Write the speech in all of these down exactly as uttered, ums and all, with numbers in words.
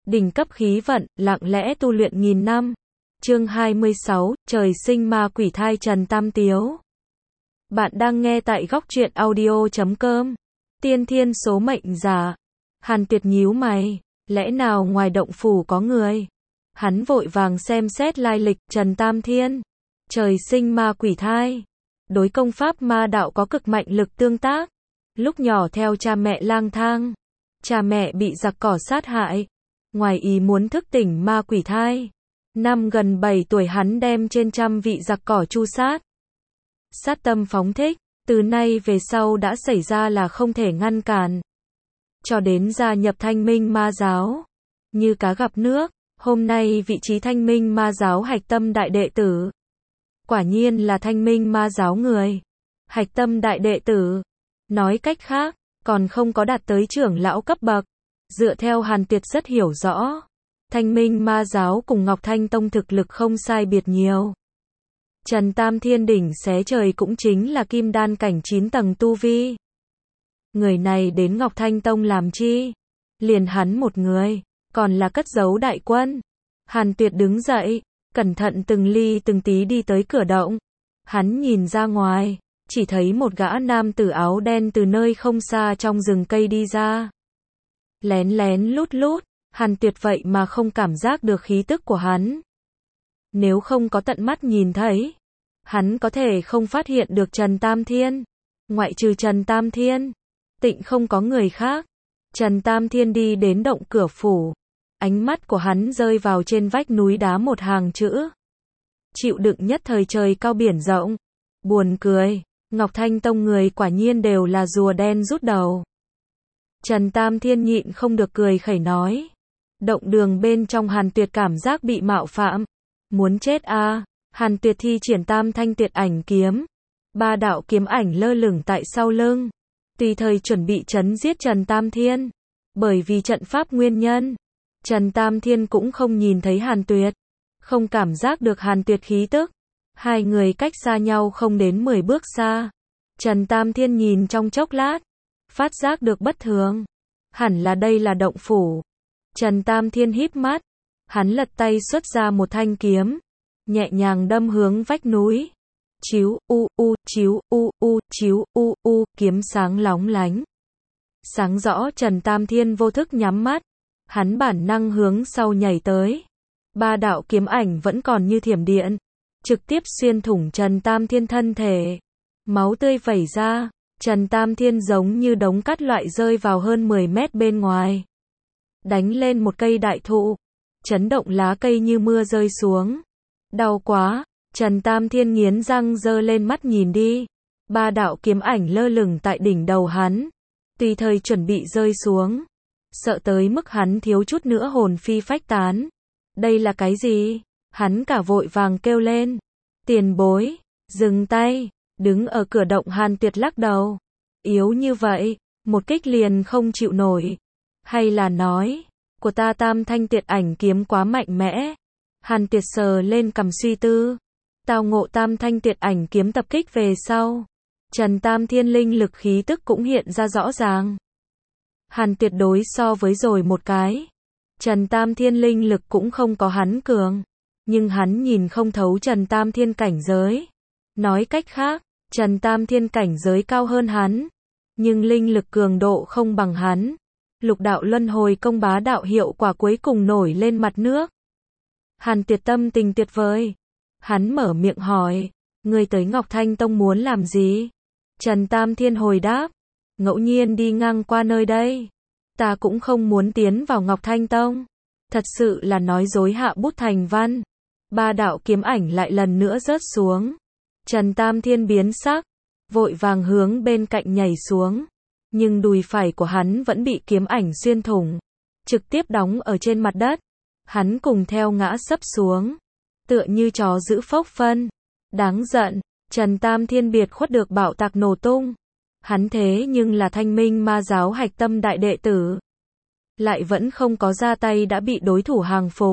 đỉnh cấp khí vận, lặng lẽ tu luyện nghìn năm. Chương hai mươi sáu, trời sinh ma quỷ thai Trần Tam Tiếu. Bạn đang nghe tại góc truyện audio chấm com. Tiên thiên số mệnh giả. Hàn Tuyệt nhíu mày, lẽ nào ngoài động phủ có người? Hắn vội vàng xem xét lai lịch, Trần Tam Thiên, trời sinh ma quỷ thai. Đối công pháp ma đạo có cực mạnh lực tương tác. Lúc nhỏ theo cha mẹ lang thang, cha mẹ bị giặc cỏ sát hại, ngoài ý muốn thức tỉnh ma quỷ thai. Năm gần bảy tuổi hắn đem trên trăm vị giặc cỏ tru sát. Sát tâm phóng thích, từ nay về sau đã xảy ra là không thể ngăn cản. Cho đến gia nhập Thanh Minh Ma giáo, như cá gặp nước, hôm nay vị trí Thanh Minh Ma giáo hạch tâm đại đệ tử. Quả nhiên là Thanh Minh Ma giáo người. Hạch tâm đại đệ tử, nói cách khác, còn không có đạt tới trưởng lão cấp bậc. Dựa theo Hàn Tuyệt rất hiểu rõ, Thanh Minh Ma giáo cùng Ngọc Thanh Tông thực lực không sai biệt nhiều. Trần Tam Thiên đỉnh xé trời cũng chính là kim đan cảnh chín tầng tu vi. Người này đến Ngọc Thanh Tông làm chi? Liền hắn một người, còn là cất giấu đại quân. Hàn Tuyệt đứng dậy, cẩn thận từng ly từng tí đi tới cửa động. Hắn nhìn ra ngoài, chỉ thấy một gã nam tử áo đen từ nơi không xa trong rừng cây đi ra. Lén lén lút lút, Hàn Tuyệt vậy mà không cảm giác được khí tức của hắn. Nếu không có tận mắt nhìn thấy, hắn có thể không phát hiện được Trần Tam Thiên. Ngoại trừ Trần Tam Thiên, tịnh không có người khác. Trần Tam Thiên đi đến động cửa phủ. Ánh mắt của hắn rơi vào trên vách núi đá một hàng chữ. Chịu đựng nhất thời trời cao biển rộng. Buồn cười, Ngọc Thanh Tông người quả nhiên đều là rùa đen rút đầu. Trần Tam Thiên nhịn không được cười khẩy nói. Động đường bên trong Hàn Tuyệt cảm giác bị mạo phạm. Muốn chết a à? Hàn Tuyệt thi triển tam thanh tuyệt ảnh kiếm. Ba đạo kiếm ảnh lơ lửng tại sau lưng. Tùy thời chuẩn bị chấn giết Trần Tam Thiên. Bởi vì trận pháp nguyên nhân, Trần Tam Thiên cũng không nhìn thấy Hàn Tuyệt. Không cảm giác được Hàn Tuyệt khí tức. Hai người cách xa nhau không đến mười bước xa. Trần Tam Thiên nhìn trong chốc lát, phát giác được bất thường. Hẳn là đây là động phủ. Trần Tam Thiên híp mắt. Hắn lật tay xuất ra một thanh kiếm, nhẹ nhàng đâm hướng vách núi. Chíu u u, chíu u u, chíu u u, kiếm sáng lóng lánh. Sáng rõ. Trần Tam Thiên vô thức nhắm mắt. Hắn bản năng hướng sau nhảy tới. Ba đạo kiếm ảnh vẫn còn như thiểm điện, trực tiếp xuyên thủng Trần Tam Thiên thân thể. Máu tươi vẩy ra. Trần Tam Thiên giống như đống cát loại rơi vào hơn mười mét bên ngoài. Đánh lên một cây đại thụ. Chấn động lá cây như mưa rơi xuống. Đau quá. Trần Tam Thiên nghiến răng giơ lên mắt nhìn đi. Ba đạo kiếm ảnh lơ lửng tại đỉnh đầu hắn. Tùy thời chuẩn bị rơi xuống. Sợ tới mức hắn thiếu chút nữa hồn phi phách tán. Đây là cái gì? Hắn cả vội vàng kêu lên. Tiền bối, dừng tay. Đứng ở cửa động Hàn Tuyệt lắc đầu. Yếu như vậy, một kích liền không chịu nổi. Hay là nói, của ta tam thanh tuyệt ảnh kiếm quá mạnh mẽ. Hàn Tuyệt sờ lên cằm suy tư. Tao ngộ tam thanh tuyệt ảnh kiếm tập kích về sau, Trần Tam Thiên linh lực khí tức cũng hiện ra rõ ràng. Hàn Tuyệt đối so với rồi một cái. Trần Tam Thiên linh lực cũng không có hắn cường. Nhưng hắn nhìn không thấu Trần Tam Thiên cảnh giới. Nói cách khác, Trần Tam Thiên cảnh giới cao hơn hắn. Nhưng linh lực cường độ không bằng hắn. Lục đạo luân hồi công bá đạo hiệu quả cuối cùng nổi lên mặt nước. Hàn Tuyệt tâm tình tuyệt vời. Hắn mở miệng hỏi. Ngươi tới Ngọc Thanh Tông muốn làm gì? Trần Tam Thiên hồi đáp. Ngẫu nhiên đi ngang qua nơi đây. Ta cũng không muốn tiến vào Ngọc Thanh Tông. Thật sự là nói dối hạ bút thành văn. Ba đạo kiếm ảnh lại lần nữa rớt xuống. Trần Tam Thiên biến sắc. Vội vàng hướng bên cạnh nhảy xuống. Nhưng đùi phải của hắn vẫn bị kiếm ảnh xuyên thủng. Trực tiếp đóng ở trên mặt đất. Hắn cùng theo ngã sấp xuống. Tựa như chó giữ phốc phân. Đáng giận. Trần Tam Thiên biệt khuất được bạo tạc nổ tung. Hắn thế nhưng là Thanh Minh Ma giáo hạch tâm đại đệ tử. Lại vẫn không có ra tay đã bị đối thủ hàng phục.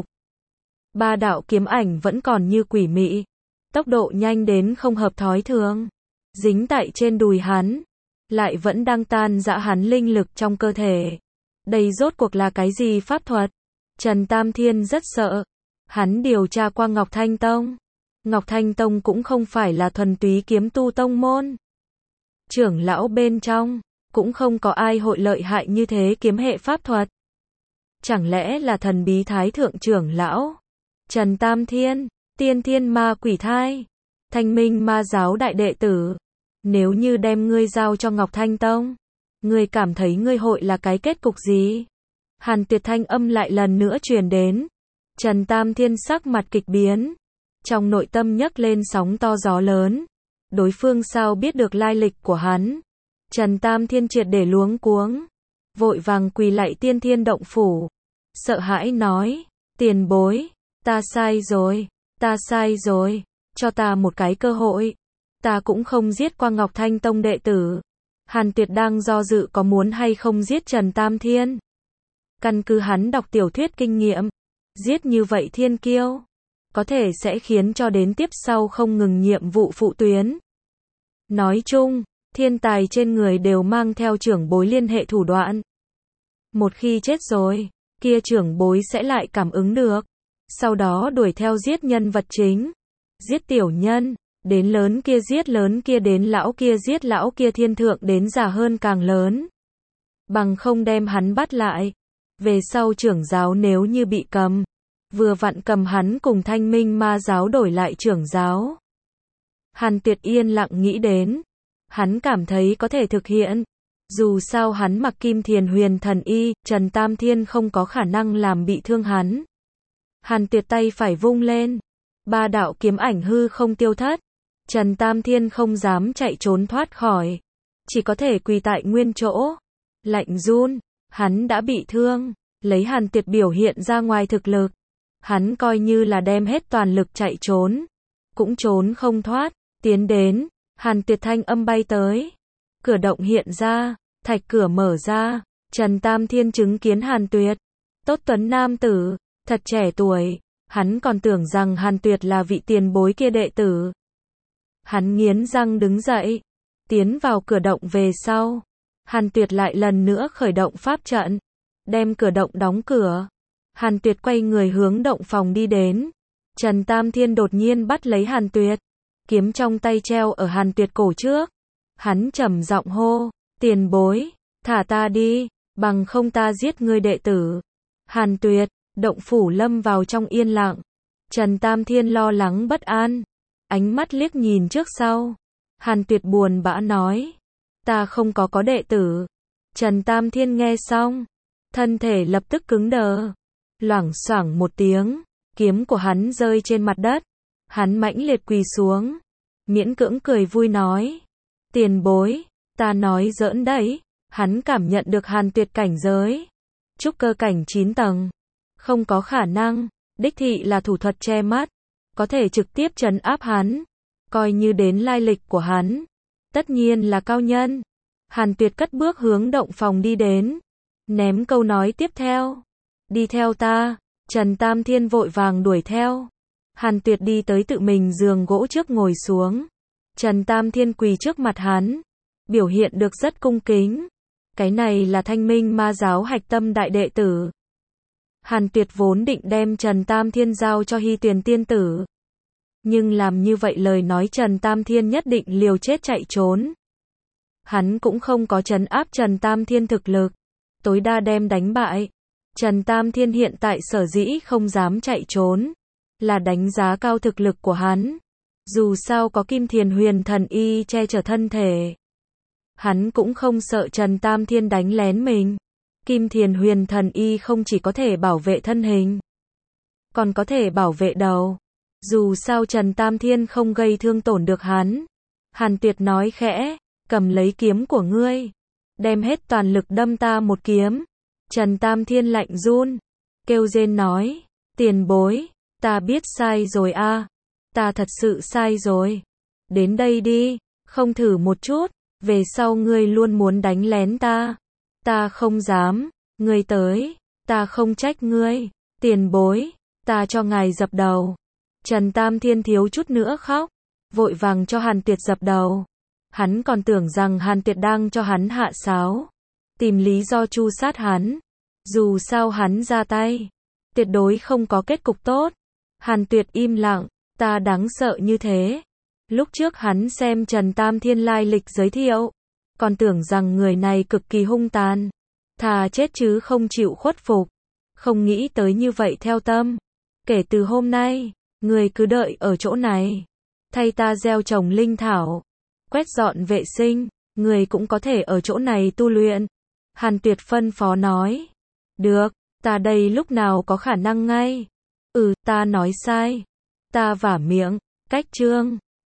Ba đạo kiếm ảnh vẫn còn như quỷ mị. Tốc độ nhanh đến không hợp thói thường. Dính tại trên đùi hắn. Lại vẫn đang tan rã hắn linh lực trong cơ thể. Đây rốt cuộc là cái gì pháp thuật? Trần Tam Thiên rất sợ. Hắn điều tra qua Ngọc Thanh Tông. Ngọc Thanh Tông cũng không phải là thuần túy kiếm tu tông môn. Trưởng lão bên trong, cũng không có ai hội lợi hại như thế kiếm hệ pháp thuật. Chẳng lẽ là thần bí thái thượng trưởng lão? Trần Tam Thiên, tiên thiên ma quỷ thai, thanh minh ma giáo đại đệ tử. Nếu như đem ngươi giao cho Ngọc Thanh Tông, ngươi cảm thấy ngươi hội là cái kết cục gì? Hàn Tuyệt thanh âm lại lần nữa truyền đến. Trần Tam Thiên sắc mặt kịch biến. Trong nội tâm nhấc lên sóng to gió lớn. Đối phương sao biết được lai lịch của hắn? Trần Tam Thiên triệt để luống cuống. Vội vàng quỳ lạy tiên thiên động phủ. Sợ hãi nói. Tiền bối. Ta sai rồi. Ta sai rồi. Cho ta một cái cơ hội. Ta cũng không giết qua Ngọc Thanh Tông đệ tử. Hàn Tuyệt đang do dự có muốn hay không giết Trần Tam Thiên. Căn cứ hắn đọc tiểu thuyết kinh nghiệm. Giết như vậy thiên kiêu. Có thể sẽ khiến cho đến tiếp sau không ngừng nhiệm vụ phụ tuyến. Nói chung, thiên tài trên người đều mang theo trưởng bối liên hệ thủ đoạn. Một khi chết rồi, kia trưởng bối sẽ lại cảm ứng được. Sau đó đuổi theo giết nhân vật chính. Giết tiểu nhân, đến lớn kia giết lớn kia đến lão kia giết lão kia thiên thượng đến già hơn càng lớn. Bằng không đem hắn bắt lại. Về sau trưởng giáo nếu như bị cầm, vừa vặn cầm hắn cùng thanh minh ma giáo đổi lại trưởng giáo. Hàn Tuyệt yên lặng nghĩ đến. Hắn cảm thấy có thể thực hiện. Dù sao hắn mặc kim thiền huyền thần y, Trần Tam Thiên không có khả năng làm bị thương hắn. Hàn Tuyệt tay phải vung lên. Ba đạo kiếm ảnh hư không tiêu thất. Trần Tam Thiên không dám chạy trốn thoát khỏi. Chỉ có thể quỳ tại nguyên chỗ. Lạnh run. Hắn đã bị thương. Lấy Hàn Tuyệt biểu hiện ra ngoài thực lực. Hắn coi như là đem hết toàn lực chạy trốn. Cũng trốn không thoát. Tiến đến. Hàn Tuyệt thanh âm bay tới. Cửa động hiện ra. Thạch cửa mở ra. Trần Tam Thiên chứng kiến Hàn Tuyệt. Tốt tuấn nam tử. Thật trẻ tuổi. Hắn còn tưởng rằng Hàn Tuyệt là vị tiền bối kia đệ tử. Hắn nghiến răng đứng dậy. Tiến vào cửa động về sau. Hàn Tuyệt lại lần nữa khởi động pháp trận. Đem cửa động đóng cửa. Hàn Tuyệt quay người hướng động phòng đi đến. Trần Tam Thiên đột nhiên bắt lấy Hàn Tuyệt. Kiếm trong tay treo ở Hàn Tuyệt cổ trước. Hắn trầm giọng hô. Tiền bối. Thả ta đi. Bằng không ta giết ngươi đệ tử. Hàn Tuyệt. Động phủ lâm vào trong yên lặng. Trần Tam Thiên lo lắng bất an. Ánh mắt liếc nhìn trước sau. Hàn Tuyệt buồn bã nói. Ta không có có đệ tử. Trần Tam Thiên nghe xong. Thân thể lập tức cứng đờ. Loảng xoảng một tiếng. Kiếm của hắn rơi trên mặt đất. Hắn mãnh liệt quỳ xuống. Miễn cưỡng cười vui nói. Tiền bối. Ta nói giỡn đấy. Hắn cảm nhận được Hàn Tuyệt cảnh giới. Trúc cơ cảnh chín tầng. Không có khả năng. Đích thị là thủ thuật che mắt. Có thể trực tiếp trấn áp hắn. Coi như đến lai lịch của hắn. Tất nhiên là cao nhân. Hàn Tuyệt cất bước hướng động phòng đi đến. Ném câu nói tiếp theo. Đi theo ta. Trần Tam Thiên vội vàng đuổi theo. Hàn Tuyệt đi tới tự mình giường gỗ trước ngồi xuống. Trần Tam Thiên quỳ trước mặt hắn. Biểu hiện được rất cung kính. Cái này là thanh minh ma giáo hạch tâm đại đệ tử. Hàn Tuyệt vốn định đem Trần Tam Thiên giao cho Hy Tuyền tiên tử. Nhưng làm như vậy lời nói Trần Tam Thiên nhất định liều chết chạy trốn. Hắn cũng không có trấn áp Trần Tam Thiên thực lực. Tối đa đem đánh bại. Trần Tam Thiên hiện tại sở dĩ không dám chạy trốn. Là đánh giá cao thực lực của hắn. Dù sao có kim thiền huyền thần y che chở thân thể. Hắn cũng không sợ Trần Tam Thiên đánh lén mình. Kim thiền huyền thần y không chỉ có thể bảo vệ thân hình. Còn có thể bảo vệ đầu. Dù sao Trần Tam Thiên không gây thương tổn được hắn. Hàn Tuyệt nói khẽ. Cầm lấy kiếm của ngươi. Đem hết toàn lực đâm ta một kiếm. Trần Tam Thiên lạnh run. Kêu rên nói. Tiền bối. Ta biết sai rồi a. Ta thật sự sai rồi. Đến đây đi. Không thử một chút. Về sau ngươi luôn muốn đánh lén ta. Ta không dám. Ngươi tới. Ta không trách ngươi. Tiền bối. Ta cho ngài dập đầu. Trần Tam Thiên thiếu chút nữa khóc. Vội vàng cho Hàn Tuyệt dập đầu. Hắn còn tưởng rằng Hàn Tuyệt đang cho hắn hạ sáo. Tìm lý do tru sát hắn. Dù sao hắn ra tay. Tuyệt đối không có kết cục tốt. Hàn Tuyệt im lặng, ta đáng sợ như thế. Lúc trước hắn xem Trần Tam Thiên lai lịch giới thiệu, còn tưởng rằng người này cực kỳ hung tàn, thà chết chứ không chịu khuất phục. Không nghĩ tới như vậy theo tâm. Kể từ hôm nay, người cứ đợi ở chỗ này, thay ta gieo trồng linh thảo, quét dọn vệ sinh, người cũng có thể ở chỗ này tu luyện. Hàn Tuyệt phân phó nói. Được, ta đây lúc nào có khả năng ngay. Ừ, ta nói sai. Ta vả miệng, cách chương.